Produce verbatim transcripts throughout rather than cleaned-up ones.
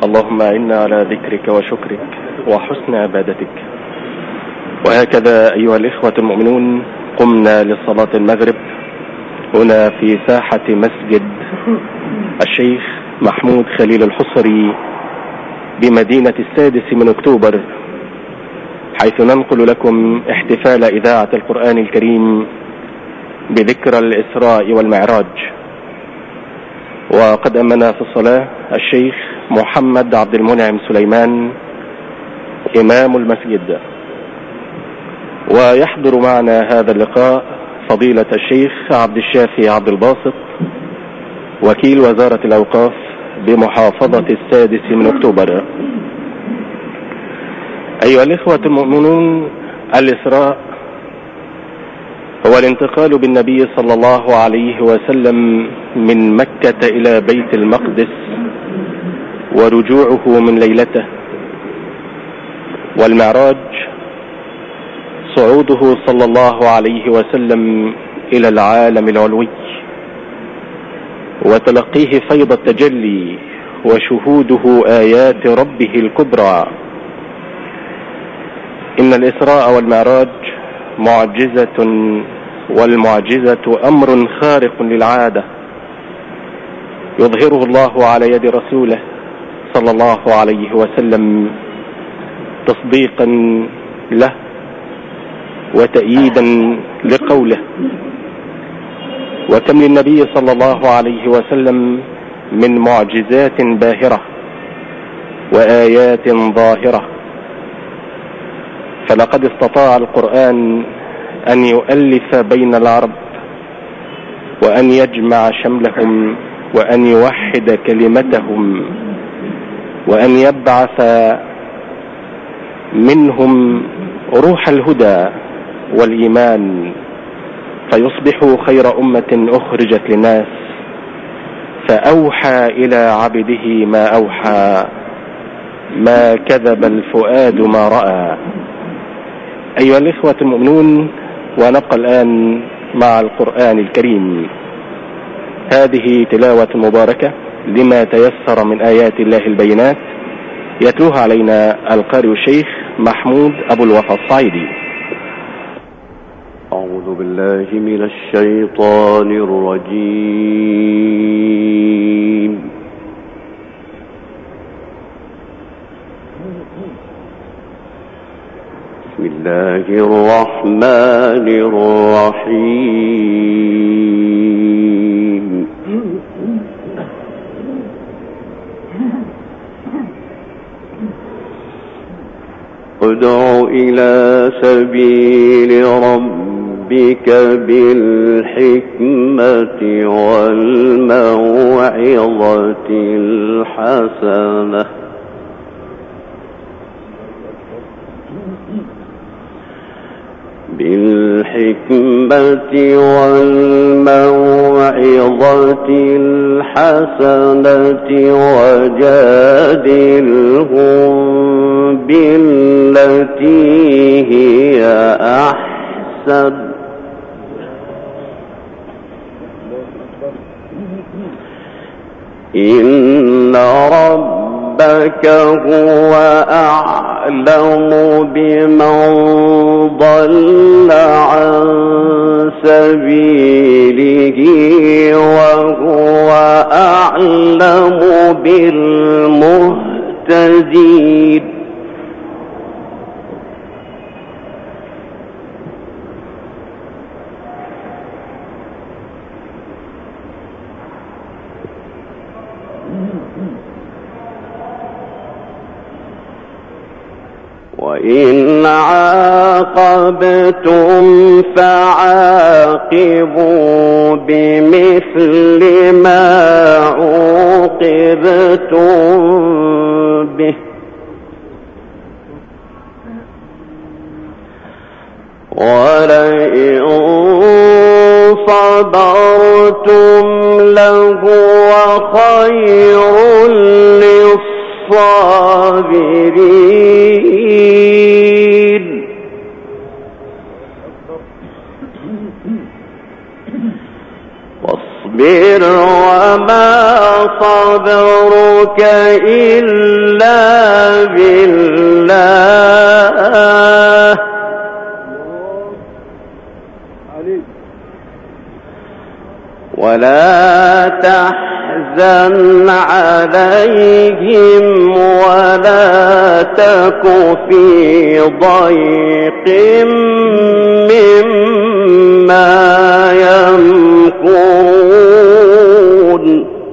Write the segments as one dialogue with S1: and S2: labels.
S1: اللهم إنا على ذكرك وشكرك وحسن عبادتك. وهكذا أيها الإخوة المؤمنون قمنا لصلاة المغرب هنا في ساحة مسجد الشيخ محمود خليل الحصري بمدينة السادس من أكتوبر، حيث ننقل لكم احتفال إذاعة القرآن الكريم بذكرى الإسراء والمعراج. وقد أمنا في الصلاة الشيخ محمد عبد المنعم سليمان إمام المسجد، ويحضر معنا هذا اللقاء فضيلة الشيخ عبد الشافي عبد الباسط وكيل وزارة الأوقاف بمحافظة السادس من أكتوبر. أيها الإخوة المؤمنون، الإسراء هو الانتقال بالنبي صلى الله عليه وسلم من مكة إلى بيت المقدس ورجوعه من ليلته، والمعراج صعوده صلى الله عليه وسلم إلى العالم العلوي وتلقيه فيض التجلي وشهوده آيات ربه الكبرى. إن الإسراء والمعراج معجزة، والمعجزة أمر خارق للعادة يظهره الله على يد رسوله صلى الله عليه وسلم تصديقا له وتأييدا لقوله. وكم للنبي صلى الله عليه وسلم من معجزات باهرة وآيات ظاهرة، فلقد استطاع القرآن أن يؤلف بين العرب وأن يجمع شملهم وأن يوحد كلمتهم وأن يبعث منهم روح الهدى والإيمان فيصبحوا خير أمة أخرجت للناس. فأوحى إلى عبده ما أوحى، ما كذب الفؤاد ما رأى. أيها الإخوة المؤمنون، ونبقى الآن مع القرآن الكريم. هذه تلاوة مباركة لما تيسر من آيات الله البينات، يتلوها علينا القارئ الشيخ محمود أبو الوفا الصعيدي.
S2: أعوذ بالله من الشيطان الرجيم. بسم الله الرحمن الرحيم. ادع إلى سبيل ربك بالحكمة والموعظة الحسنة بالحكمة والموعظة الحسنة وجادلهم بالتي هي أحسن إن ربك هو أعلم بمن ضل عن سبيله وهو أعلم بالمهتدين. وإن عاقبتم فعاقبوا بمثل ما عوقبتم به ولئن صبرتم لهو خير للصابرين. واصبر وما صبرك إلا بالله ولا تحزن عليهم ولا تك في ضيق مما يمكرون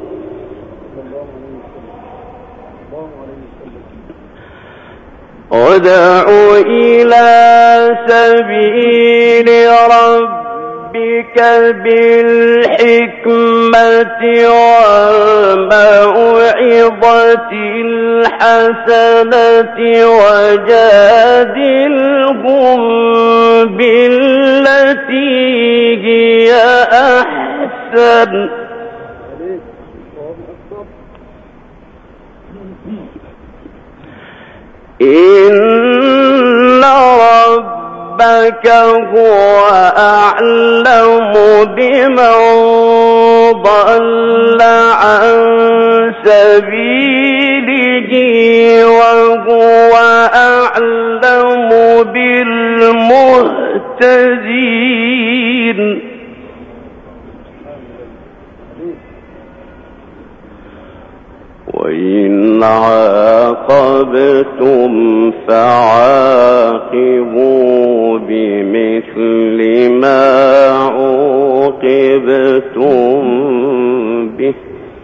S2: ادع إلى سبيل ربك بالحكمة والموعظة الحسنة وجادلهم بالتي هي أحسن إن ربك هو أعلم بمن ضل عن سبيله وهو أعلم بالمهتدين وإن عاقبتم فعاقبوا بمثل ما عوقبتم به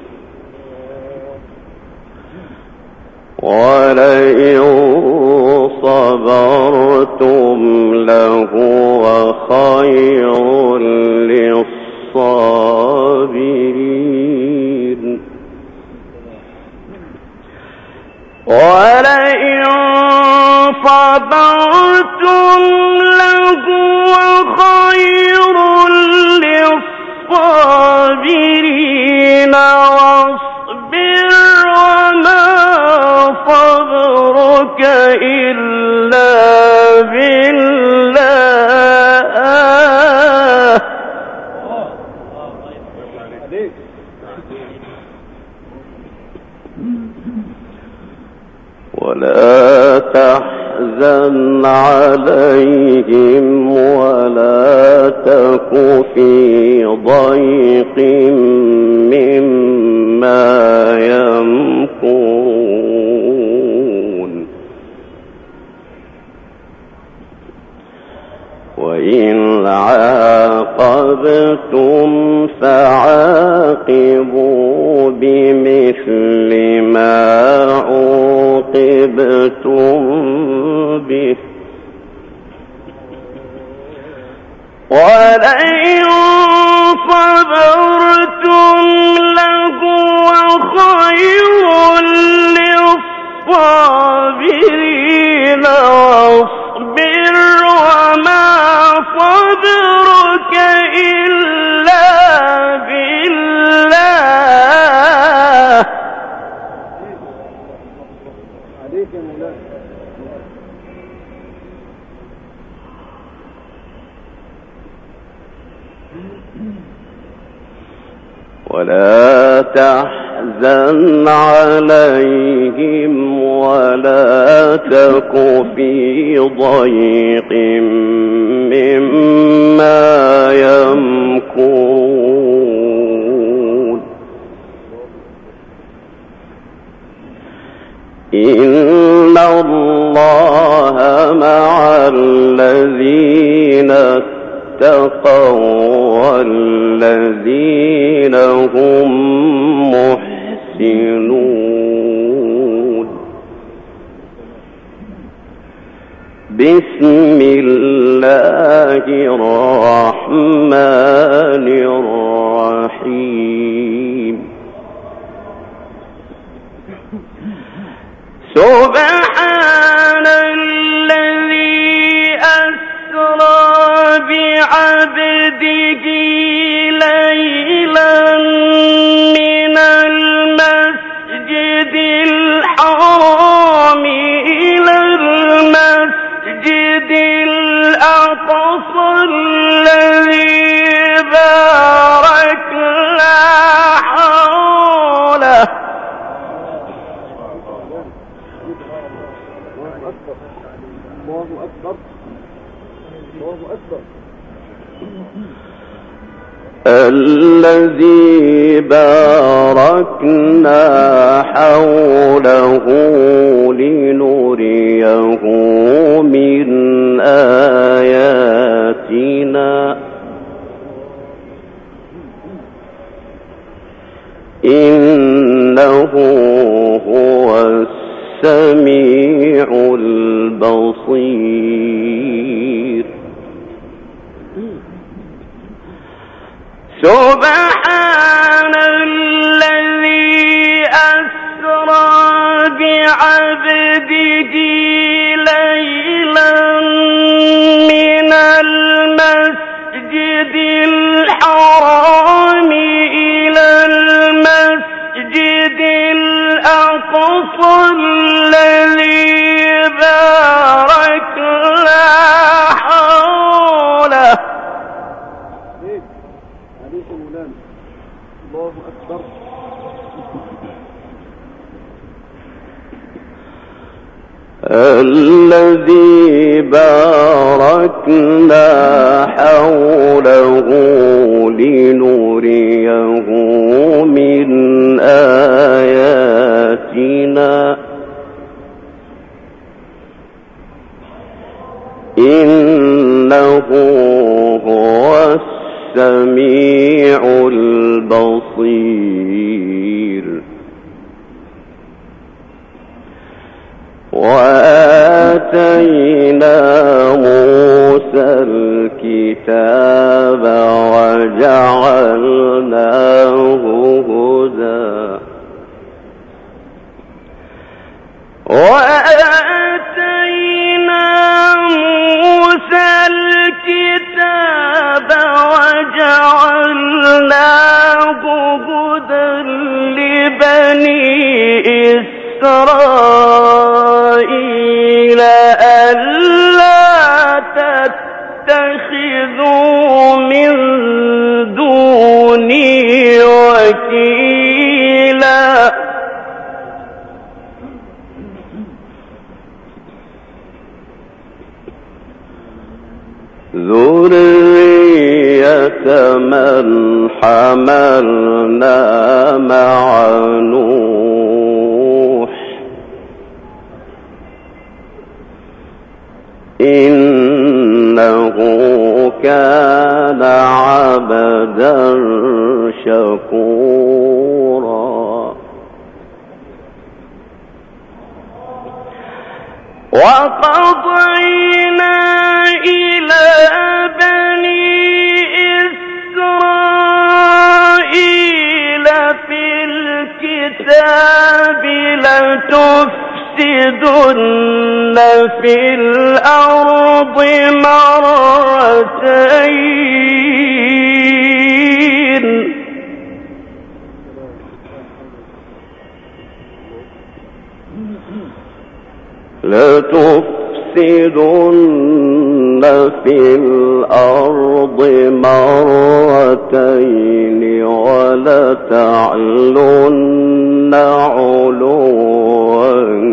S2: ولئن صبرتم لهو خير للصابرين ولئن صبرتم لهو خير للصابرين واصبر وما صبرك إلا بالله ولا تحزن عليهم ولا تك في ضيق مما يمكرون وإن عاقبتم فعاقبوا بمثل ما عوقبتم به ولئن صبرتم لهو خير للصابرين واصبر وما صبرك إلا بالله ولا تحزن عليهم ولا تك في ضيق مما يمكرون إن الله مع الذين اتقوا والذين هم محسنون بسم الله الرحمن الرحيم سبحان الذي أسرى بعبده ليلا من المسجد الحرام إلى المسجد الأقصى الذي باركنا حوله
S3: الذي باركنا حوله لنريه من آياتنا إنه هو السميع البصير.
S2: سبحان الذي أسرى بعبده ليلا من المسجد الحرام إلى المسجد الأقصى الذي باركنا حوله.
S4: الله أكبر.
S3: الذي باركنا حوله لنريه من آياتنا إنه هو السميع البصير. وآتينا موسى الكتاب وجعلناه هدى وآتينا موسى الكتاب وجعلناه هدى لبني إسرائيل ألا تتخذوا من دوني وكيلا. ذرية من حملنا مع نوح إنه كان عبدا شكورا. وقضينا إلى بني إسرائيل في الكتاب لتفسدن في الأرض مرتين لتفسدن في الأرض مرتين ولتعلن علوا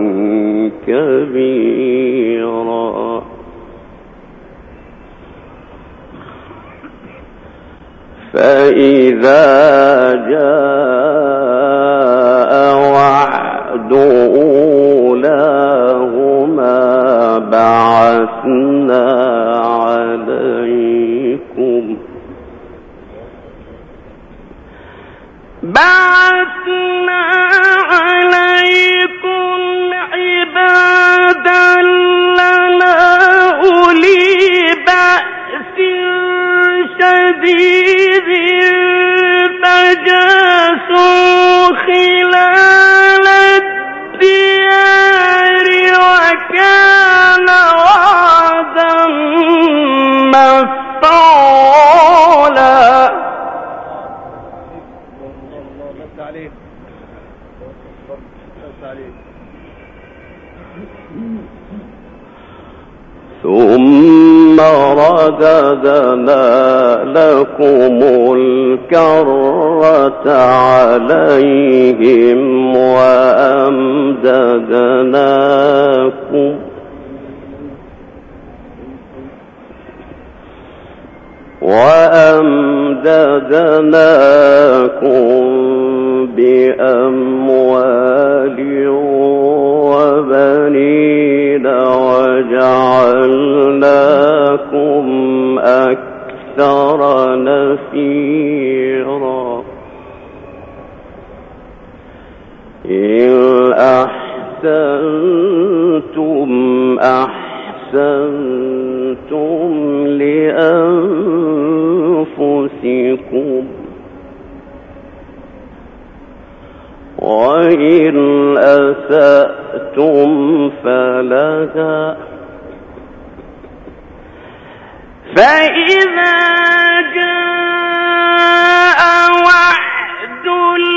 S3: كبيرا. فإذا جاء وعد أولاهما بعثنا عليكم بعثنا عليكم عبادا لنا أولي بأس شديد فجاسوا خلال الديار وكان وعدا مفعولا. ثم رددنا لكم الكرة عليهم وأمددناكم أموال وبنين وجعلناكم أكثر نفيرا إن أحسنتم أحسنتم لأنفسكم وإن أسأتم فلها
S2: فإذا جاء وعد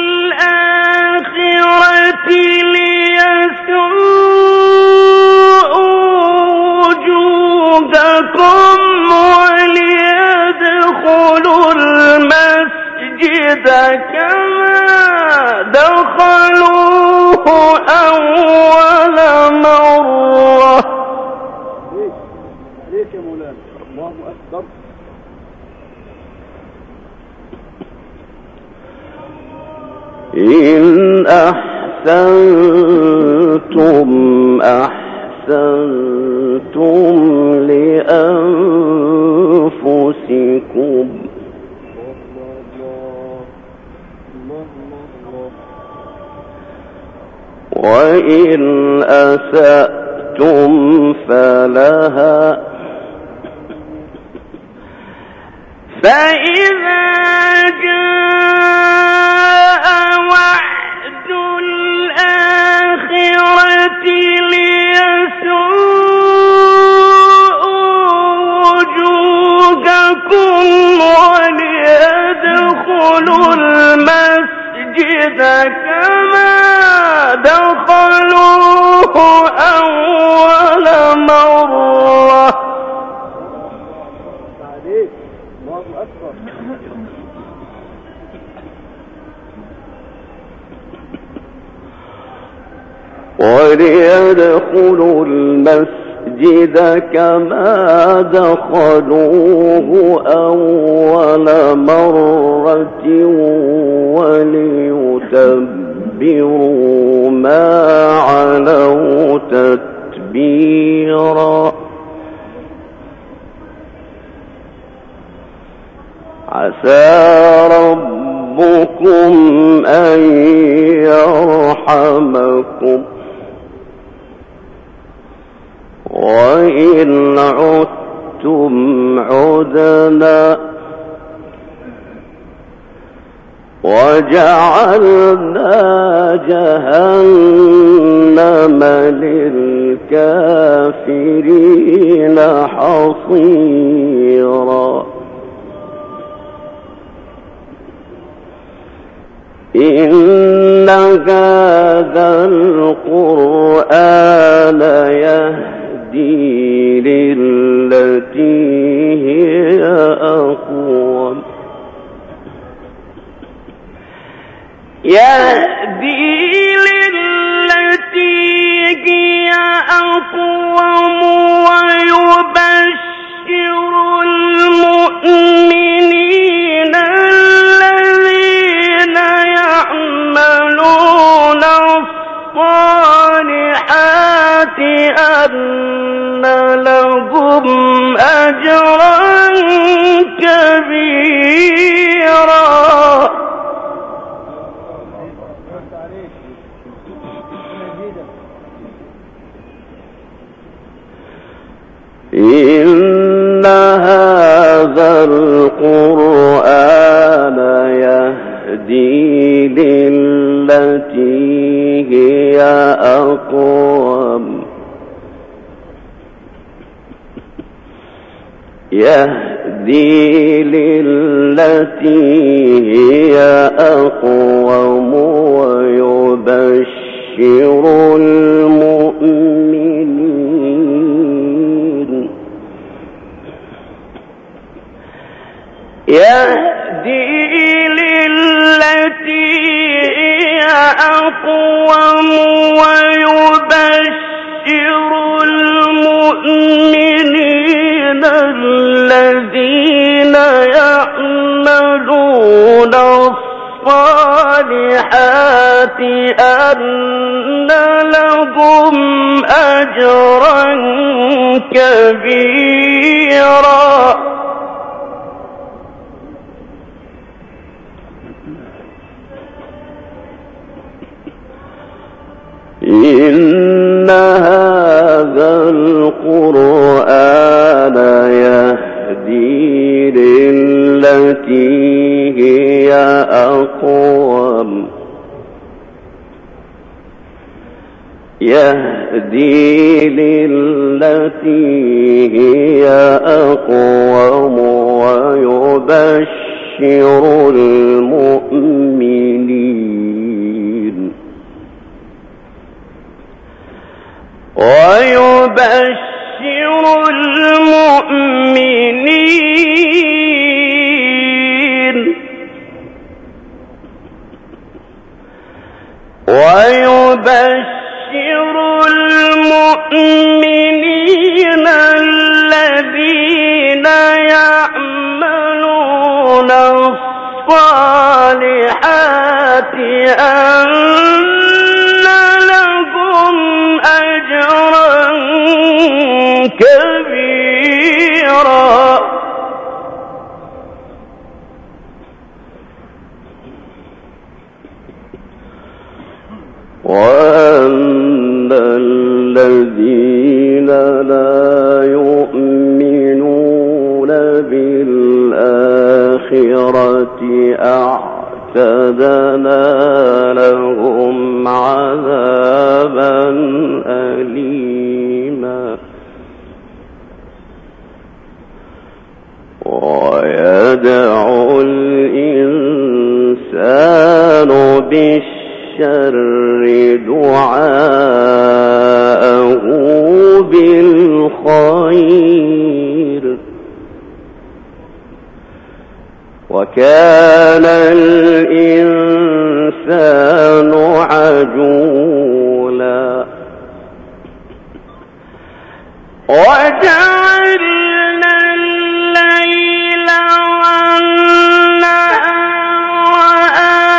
S2: الآخرة ليسوءوا وجوهكم وليدخلوا المسجد كما دخلوه أول مرة.
S4: ليك يا مولانا الله أكبر.
S3: إن أحسنتم أحسنتم لأنفسكم وإن أسأتم فلها
S2: فإذا جاء وعد الآخرة ليسوءوا وجوهكم وليدخلوا المسجد كما دخلوه أول مرة.
S4: الله أكبر.
S3: وليدخلوا المسجد كما دخلوه أول مرة وليتبروا ما علوا تتبيرا عسى ربكم أن يرحمكم وإن عدتم عدنا وجعلنا جهنم للكافرين حصيرا إن هذا القرآن يهدي للتي هي أقوم
S2: يهدي للتي هي أقوم ويبشر المؤمنين الذين يعملون الصالحات أن لهم أجرا كبيرا.
S3: إن هذا القرآن يهدي للتي هي أقوم يهدي للتي هي أقوم ويبشر المؤمنين
S2: يهدي للتي هي أقوم ويبشر المؤمنين الذين يعملون الصالحات أن لهم أجرا كبيرا.
S3: إن هذا القرآن يهدي للتي هي أقوم يهدي للتي هي أقوم ويبشر المؤمنين ويبشر المؤمنين ويبشر المؤمنين الذين يعملون الصالحات أن لهم أجرا كبيرا. وأن الذين لا يؤمنون بالآخرة أعتدنا لهم عذابا أليما. ويدعو الإنسان بالشر دعاءه بالخير وكان الإنسان عجولا. وجعلنا الليل والنهار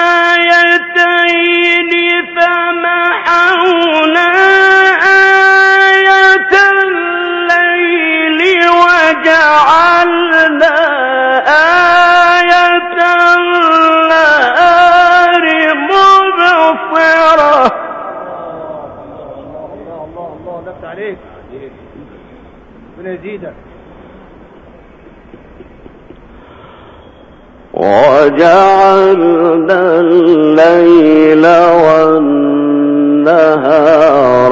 S3: آيتين فمحونا آية الليل وجعلنا آية النهار مبصرة.
S4: الله الله الله لفت عليك ربنا يزيدك.
S3: وجعلنا الليل والنهار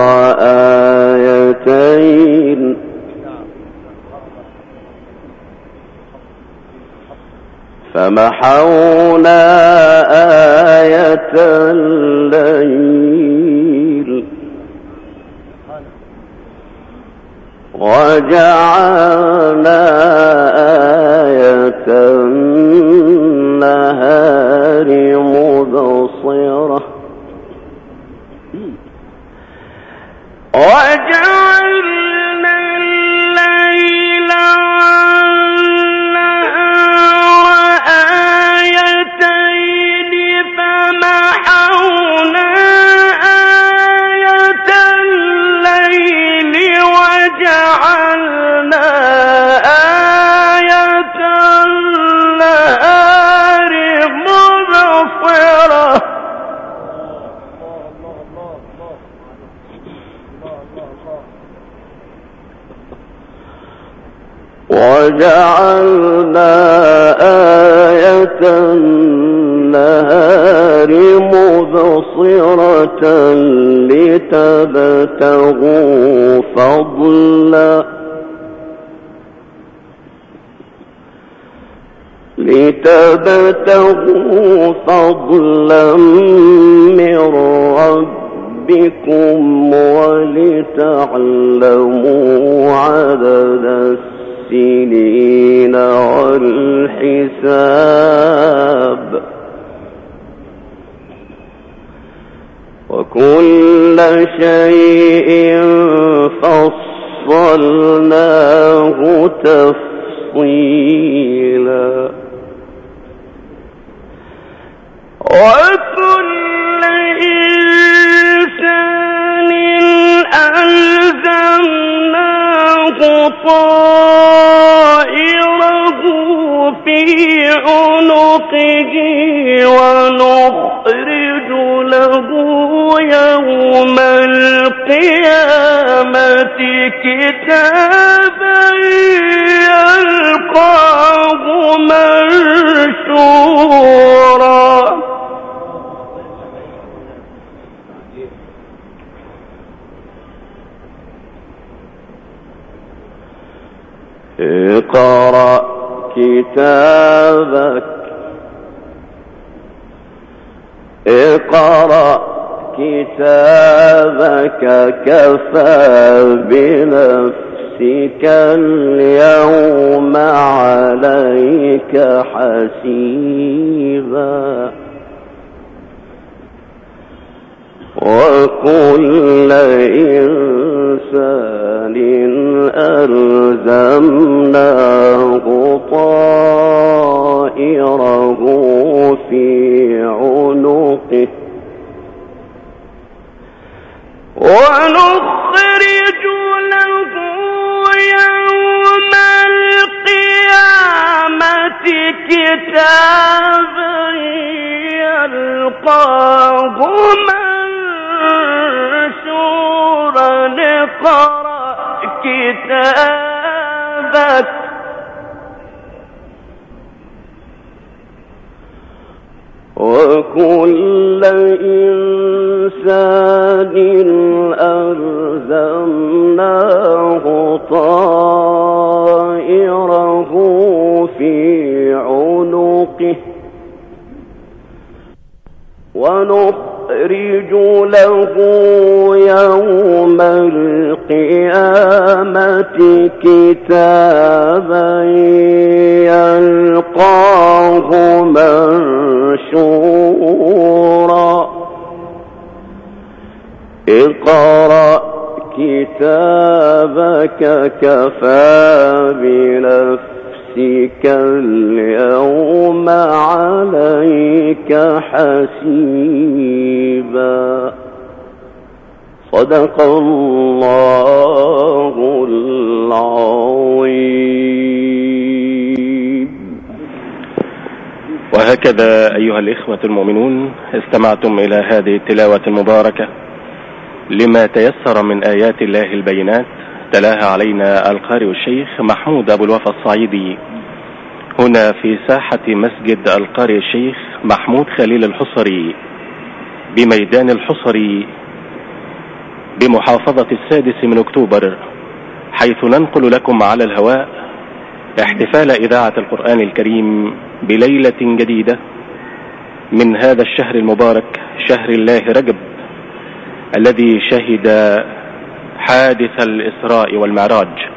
S3: آيتين فمحونا آية الليل وجعلنا آية النهار مبصرة وجعلنا الليل والنهار آيتين فمحونا آية الليل وجعلنا آية النهار مبصرة. وجعلنا آية النهار مبصرة لتبتغوا فضلا لتبتغوا فضلا من ربكم ولتعلموا عدد السنين والحساب وكل شيء فصلناه تفصيلا وكل
S2: طائره في عنقه ونخرج له يوم القيامة كتابا يلقاه منشورا.
S3: اقرأ كتابك اقرأ كتابك كفى بنفسك اليوم عليك حسيبا وكل إنسان ألزمناه طائره في عنقه
S2: ونخرج له يوم القيامة كتابا يلقاه منشورا اقرأ كتابك
S3: وكل إنسان ألزمناه طائره في عنقه ونخرج له يوم القيامة كتابا يلقاه منشورا اقرأ كتابك كفى بنفسك اليوم عليك حسيبا. صدق الله العظيم.
S1: وهكذا أيها الإخوة المؤمنون استمعتم إلى هذه التلاوة المباركة لما تيسر من آيات الله البينات، تلاها علينا القارئ الشيخ محمود أبو الوفا الصعيدي هنا في ساحة مسجد القارئ الشيخ محمود خليل الحصري بميدان الحصري بمحافظة السادس من أكتوبر، حيث ننقل لكم على الهواء احتفال إذاعة القرآن الكريم بليلة جديدة من هذا الشهر المبارك، شهر الله رجب، الذي شهد حادث الإسراء والمعراج.